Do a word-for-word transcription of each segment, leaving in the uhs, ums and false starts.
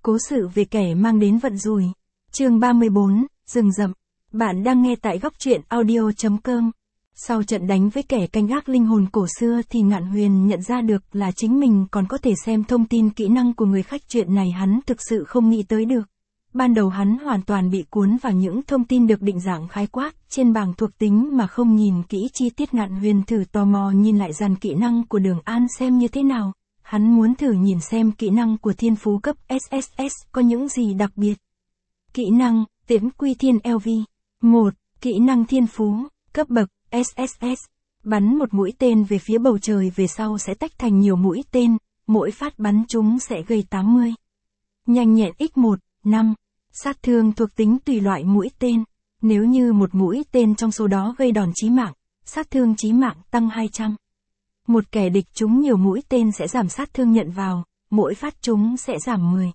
Cố sự về kẻ mang đến vận rủi. Chương ba mươi bốn, rừng rậm. Bạn đang nghe tại góc truyện audio chấm com. Sau trận đánh với kẻ canh gác linh hồn cổ xưa thì Ngạn Huyền nhận ra được là chính mình còn có thể xem thông tin kỹ năng của người khách, chuyện này hắn thực sự không nghĩ tới được. Ban đầu hắn hoàn toàn bị cuốn vào những thông tin được định dạng khái quát trên bảng thuộc tính mà không nhìn kỹ chi tiết. Ngạn Huyền thử tò mò nhìn lại dàn kỹ năng của Đường An xem như thế nào. Hắn muốn thử nhìn xem kỹ năng của thiên phú cấp ét ét ét có những gì đặc biệt. Kỹ năng, Tiễn Quy Thiên lv. một. Kỹ năng thiên phú, cấp bậc, ét ét ét. Bắn một mũi tên về phía bầu trời về sau sẽ tách thành nhiều mũi tên, mỗi phát bắn chúng sẽ gây tám mươi. Nhanh nhẹn nhân một, năm. Sát thương thuộc tính tùy loại mũi tên. Nếu như một mũi tên trong số đó gây đòn chí mạng, sát thương chí mạng tăng hai trăm. Một kẻ địch trúng nhiều mũi tên sẽ giảm sát thương nhận vào, mỗi phát chúng sẽ giảm mười.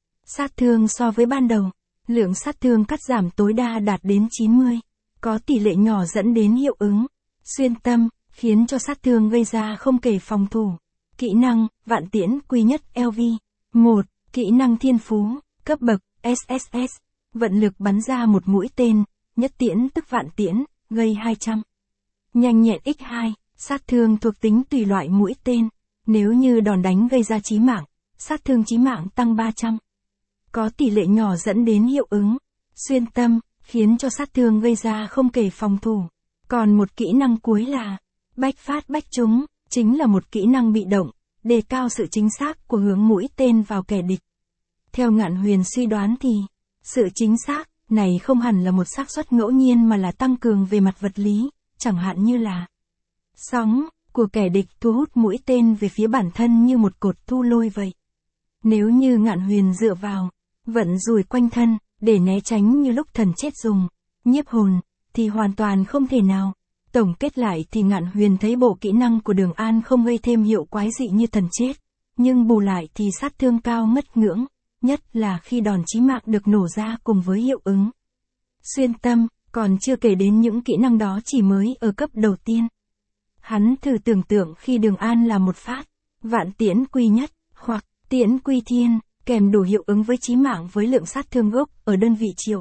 Sát thương so với ban đầu, lượng sát thương cắt giảm tối đa đạt đến chín mươi, có tỷ lệ nhỏ dẫn đến hiệu ứng xuyên tâm, khiến cho sát thương gây ra không kể phòng thủ. Kỹ năng, Vạn Tiễn Quy Nhất lv. một. Kỹ năng thiên phú, cấp bậc, ét ét ét. Vận lực bắn ra một mũi tên, nhất tiễn tức vạn tiễn, gây hai trăm. Nhanh nhẹn nhân hai. Sát thương thuộc tính tùy loại mũi tên. Nếu như đòn đánh gây ra chí mạng, sát thương chí mạng tăng ba trăm. Có tỷ lệ nhỏ dẫn đến hiệu ứng xuyên tâm, khiến cho sát thương gây ra không kể phòng thủ. Còn một kỹ năng cuối là bách phát bách trúng, chính là một kỹ năng bị động, đề cao sự chính xác của hướng mũi tên vào kẻ địch. Theo Ngạn Huyền suy đoán thì, sự chính xác này không hẳn là một xác suất ngẫu nhiên mà là tăng cường về mặt vật lý, chẳng hạn như là sóng của kẻ địch thu hút mũi tên về phía bản thân như một cột thu lôi vậy. Nếu như Ngạn Huyền dựa vào vận rủi quanh thân để né tránh như lúc thần chết dùng nhiếp hồn thì hoàn toàn không thể nào. Tổng kết lại thì Ngạn Huyền thấy bộ kỹ năng của Đường An không gây thêm hiệu quái dị như thần chết, nhưng bù lại thì sát thương cao ngất ngưỡng, nhất là khi đòn chí mạng được nổ ra cùng với hiệu ứng xuyên tâm, còn chưa kể đến những kỹ năng đó chỉ mới ở cấp đầu tiên. Hắn thử tưởng tượng khi Đường An là một phát Vạn Tiễn Quy Nhất hoặc Tiễn Quy Thiên, kèm đủ hiệu ứng với chí mạng với lượng sát thương gốc ở đơn vị triệu.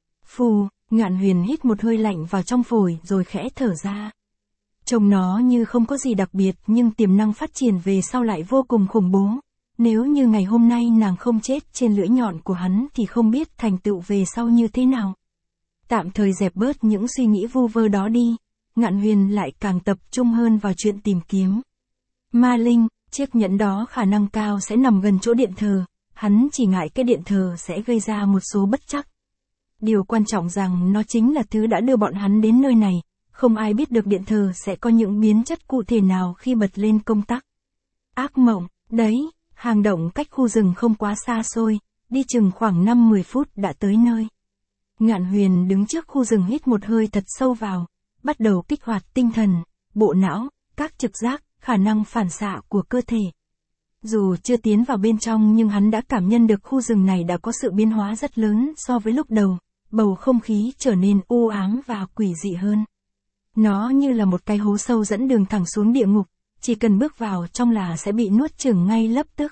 Phù, Ngạn Huyền hít một hơi lạnh vào trong phổi rồi khẽ thở ra. Trông nó như không có gì đặc biệt nhưng tiềm năng phát triển về sau lại vô cùng khủng bố. Nếu như ngày hôm nay nàng không chết trên lưỡi nhọn của hắn thì không biết thành tựu về sau như thế nào. Tạm thời dẹp bớt những suy nghĩ vu vơ đó đi, Ngạn Huyền lại càng tập trung hơn vào chuyện tìm kiếm ma linh. Chiếc nhẫn đó khả năng cao sẽ nằm gần chỗ điện thờ, hắn chỉ ngại cái điện thờ sẽ gây ra một số bất trắc. Điều quan trọng rằng nó chính là thứ đã đưa bọn hắn đến nơi này, không ai biết được điện thờ sẽ có những biến chất cụ thể nào khi bật lên công tắc. Ác mộng, đấy, hang động cách khu rừng không quá xa xôi, đi chừng khoảng năm mười phút đã tới nơi. Ngạn Huyền đứng trước khu rừng hít một hơi thật sâu vào, bắt đầu kích hoạt tinh thần, bộ não, các trực giác, khả năng phản xạ của cơ thể. Dù chưa tiến vào bên trong nhưng hắn đã cảm nhận được khu rừng này đã có sự biến hóa rất lớn so với lúc đầu, bầu không khí trở nên u ám và quỷ dị hơn. Nó như là một cái hố sâu dẫn đường thẳng xuống địa ngục, chỉ cần bước vào trong là sẽ bị nuốt chửng ngay lập tức.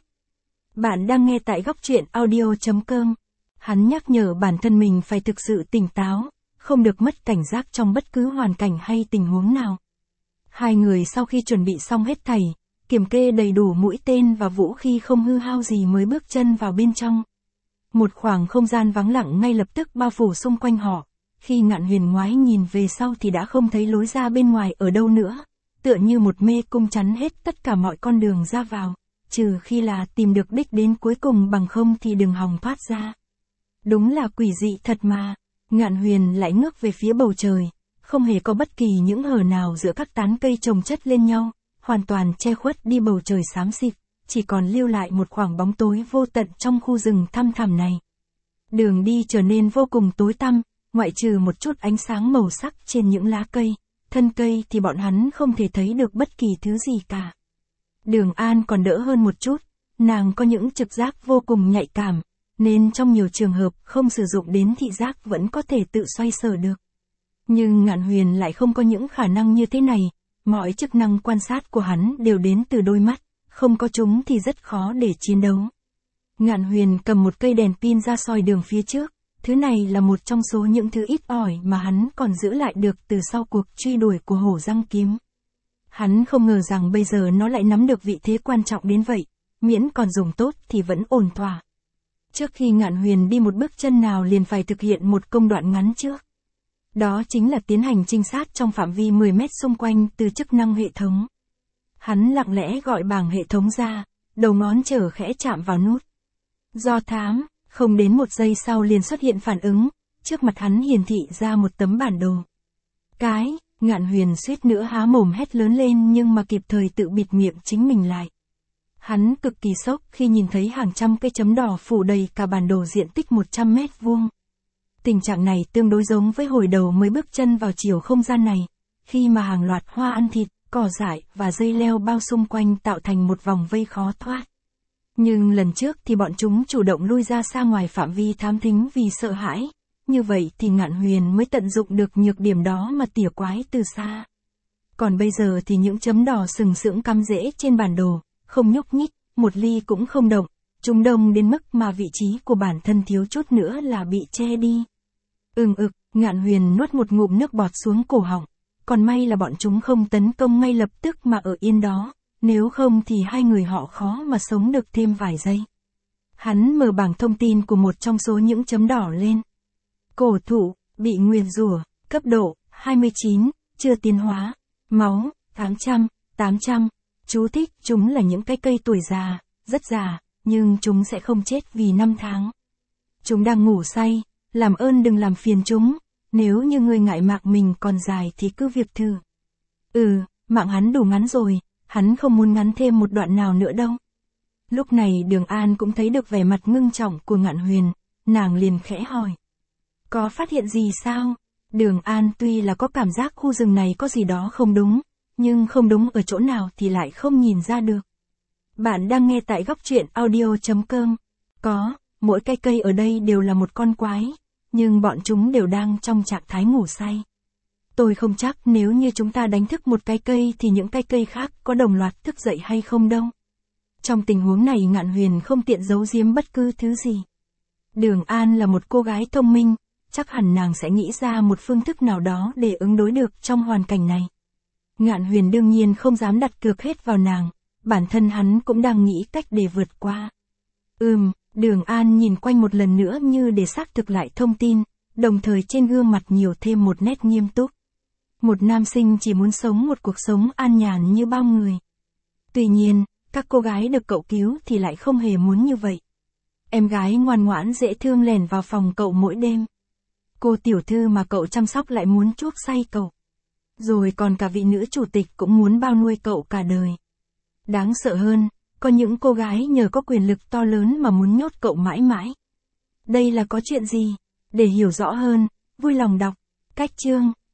Bạn đang nghe tại góc truyện audio chấm com. Hắn nhắc nhở bản thân mình phải thực sự tỉnh táo, không được mất cảnh giác trong bất cứ hoàn cảnh hay tình huống nào. Hai người sau khi chuẩn bị xong hết thảy, kiểm kê đầy đủ mũi tên và vũ khí không hư hao gì mới bước chân vào bên trong. Một khoảng không gian vắng lặng ngay lập tức bao phủ xung quanh họ. Khi Ngạn Huyền ngoái nhìn về sau thì đã không thấy lối ra bên ngoài ở đâu nữa, tựa như một mê cung chắn hết tất cả mọi con đường ra vào, trừ khi là tìm được đích đến cuối cùng, bằng không thì đừng hòng thoát ra. Đúng là quỷ dị thật mà. Ngạn Huyền lại ngước về phía bầu trời, không hề có bất kỳ những hở nào giữa các tán cây chồng chất lên nhau, hoàn toàn che khuất đi bầu trời xám xịt, chỉ còn lưu lại một khoảng bóng tối vô tận trong khu rừng thăm thẳm này. Đường đi trở nên vô cùng tối tăm, ngoại trừ một chút ánh sáng màu sắc trên những lá cây, thân cây thì bọn hắn không thể thấy được bất kỳ thứ gì cả. Đường An còn đỡ hơn một chút, nàng có những trực giác vô cùng nhạy cảm, nên trong nhiều trường hợp không sử dụng đến thị giác vẫn có thể tự xoay sở được. Nhưng Ngạn Huyền lại không có những khả năng như thế này, mọi chức năng quan sát của hắn đều đến từ đôi mắt, không có chúng thì rất khó để chiến đấu. Ngạn Huyền cầm một cây đèn pin ra soi đường phía trước, thứ này là một trong số những thứ ít ỏi mà hắn còn giữ lại được từ sau cuộc truy đuổi của hổ răng kiếm. Hắn không ngờ rằng bây giờ nó lại nắm được vị thế quan trọng đến vậy, miễn còn dùng tốt thì vẫn ổn thỏa. Trước khi Ngạn Huyền đi một bước chân nào liền phải thực hiện một công đoạn ngắn trước. Đó chính là tiến hành trinh sát trong phạm vi mười mét xung quanh từ chức năng hệ thống. Hắn lặng lẽ gọi bảng hệ thống ra, đầu ngón trở khẽ chạm vào nút. Do thám, không đến một giây sau liền xuất hiện phản ứng, trước mặt hắn hiển thị ra một tấm bản đồ. Cái, Ngạn Huyền suýt nữa há mồm hét lớn lên nhưng mà kịp thời tự bịt miệng chính mình lại. Hắn cực kỳ sốc khi nhìn thấy hàng trăm cây chấm đỏ phủ đầy cả bản đồ diện tích một trăm mét vuông. Tình trạng này tương đối giống với hồi đầu mới bước chân vào chiều không gian này, khi mà hàng loạt hoa ăn thịt, cỏ dại và dây leo bao xung quanh tạo thành một vòng vây khó thoát. Nhưng lần trước thì bọn chúng chủ động lui ra xa ngoài phạm vi thám thính vì sợ hãi, như vậy thì Ngạn Huyền mới tận dụng được nhược điểm đó mà tỉa quái từ xa. Còn bây giờ thì những chấm đỏ sừng sững cắm rễ trên bản đồ, không nhúc nhích, một ly cũng không động, chúng đông đến mức mà vị trí của bản thân thiếu chút nữa là bị che đi. Ừm ực, Ngạn Huyền nuốt một ngụm nước bọt xuống cổ họng, còn may là bọn chúng không tấn công ngay lập tức mà ở yên đó, nếu không thì hai người họ khó mà sống được thêm vài giây. Hắn mở bảng thông tin của một trong số những chấm đỏ lên. Cổ thụ, bị nguyền rủa, cấp độ, hai mươi chín, chưa tiến hóa, máu, tám trăm, tám trăm, chú thích, chúng là những cái cây tuổi già, rất già, nhưng chúng sẽ không chết vì năm tháng. Chúng đang ngủ say, làm ơn đừng làm phiền chúng, nếu như ngươi ngại mạng mình còn dài thì cứ việc thử. Ừ, mạng hắn đủ ngắn rồi, hắn không muốn ngắn thêm một đoạn nào nữa đâu. Lúc này Đường An cũng thấy được vẻ mặt ngưng trọng của Ngạn Huyền, nàng liền khẽ hỏi. Có phát hiện gì sao? Đường An tuy là có cảm giác khu rừng này có gì đó không đúng, nhưng không đúng ở chỗ nào thì lại không nhìn ra được. Bạn đang nghe tại góc truyện audio chấm com. Có, mỗi cái cây ở đây đều là một con quái, nhưng bọn chúng đều đang trong trạng thái ngủ say. Tôi không chắc nếu như chúng ta đánh thức một cái cây thì những cái cây khác có đồng loạt thức dậy hay không đâu. Trong tình huống này Ngạn Huyền không tiện giấu giếm bất cứ thứ gì. Đường An là một cô gái thông minh, chắc hẳn nàng sẽ nghĩ ra một phương thức nào đó để ứng đối được trong hoàn cảnh này. Ngạn Huyền đương nhiên không dám đặt cược hết vào nàng, bản thân hắn cũng đang nghĩ cách để vượt qua. Ừm, Đường An nhìn quanh một lần nữa như để xác thực lại thông tin, đồng thời trên gương mặt nhiều thêm một nét nghiêm túc. Một nam sinh chỉ muốn sống một cuộc sống an nhàn như bao người. Tuy nhiên, các cô gái được cậu cứu thì lại không hề muốn như vậy. Em gái ngoan ngoãn dễ thương lèn vào phòng cậu mỗi đêm. Cô tiểu thư mà cậu chăm sóc lại muốn chuốc say cậu. Rồi còn cả vị nữ chủ tịch cũng muốn bao nuôi cậu cả đời. Đáng sợ hơn, có những cô gái nhờ có quyền lực to lớn mà muốn nhốt cậu mãi mãi. Đây là có chuyện gì? Để hiểu rõ hơn, vui lòng đọc cách chương.